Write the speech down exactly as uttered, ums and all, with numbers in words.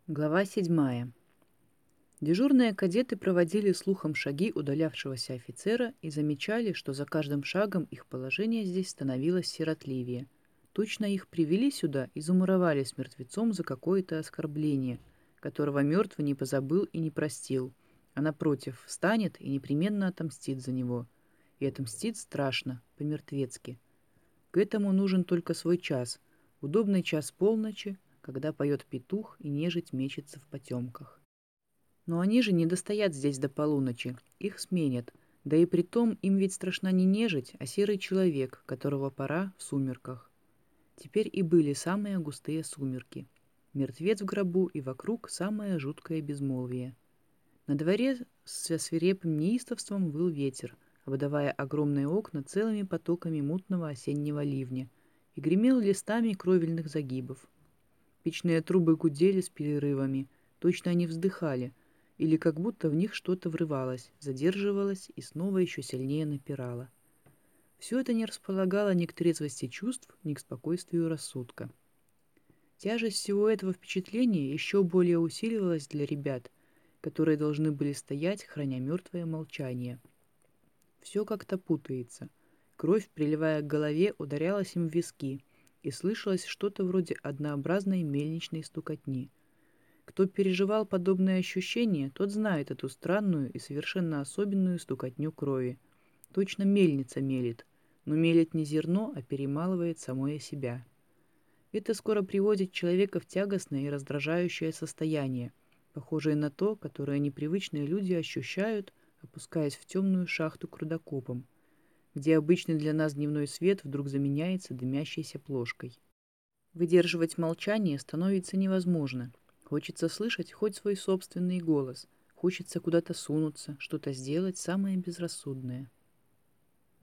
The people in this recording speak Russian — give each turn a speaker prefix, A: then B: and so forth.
A: Глава седьмая. Дежурные кадеты проводили слухом шаги удалявшегося офицера и замечали, что за каждым шагом их положение здесь становилось сиротливее. Точно их привели сюда и замуровали с мертвецом за какое-то оскорбление, которого мертвый не позабыл и не простил, а напротив встанет и непременно отомстит за него. И отомстит страшно, по-мертвецки. К этому нужен только свой час, удобный час полночи, когда поет петух и нежить мечется в потемках. Но они же не достоят здесь до полуночи, их сменят. Да и притом им ведь страшна не нежить, а серый человек, которого пора в сумерках. Теперь и были самые густые сумерки. Мертвец в гробу и вокруг самое жуткое безмолвие. На дворе со свирепым неистовством выл ветер, обдавая огромные окна целыми потоками мутного осеннего ливня, и гремел листами кровельных загибов. Печные трубы гудели с перерывами, точно они вздыхали, или как будто в них что-то врывалось, задерживалось и снова еще сильнее напирало. Все это не располагало ни к трезвости чувств, ни к спокойствию рассудка. Тяжесть всего этого впечатления еще более усиливалась для ребят, которые должны были стоять, храня мертвое молчание. Все как-то путается. Кровь, приливая к голове, ударялась им в виски, и слышалось что-то вроде однообразной мельничной стукотни. Кто переживал подобное ощущение, тот знает эту странную и совершенно особенную стукотню крови. Точно мельница мелет, но мелет не зерно, а перемалывает самое себя. Это скоро приводит человека в тягостное и раздражающее состояние, похожее на то, которое непривычные люди ощущают, опускаясь в темную шахту к рудокопам, где обычный для нас дневной свет вдруг заменяется дымящейся плошкой. Выдерживать молчание становится невозможно. Хочется слышать хоть свой собственный голос, хочется куда-то сунуться, что-то сделать самое безрассудное.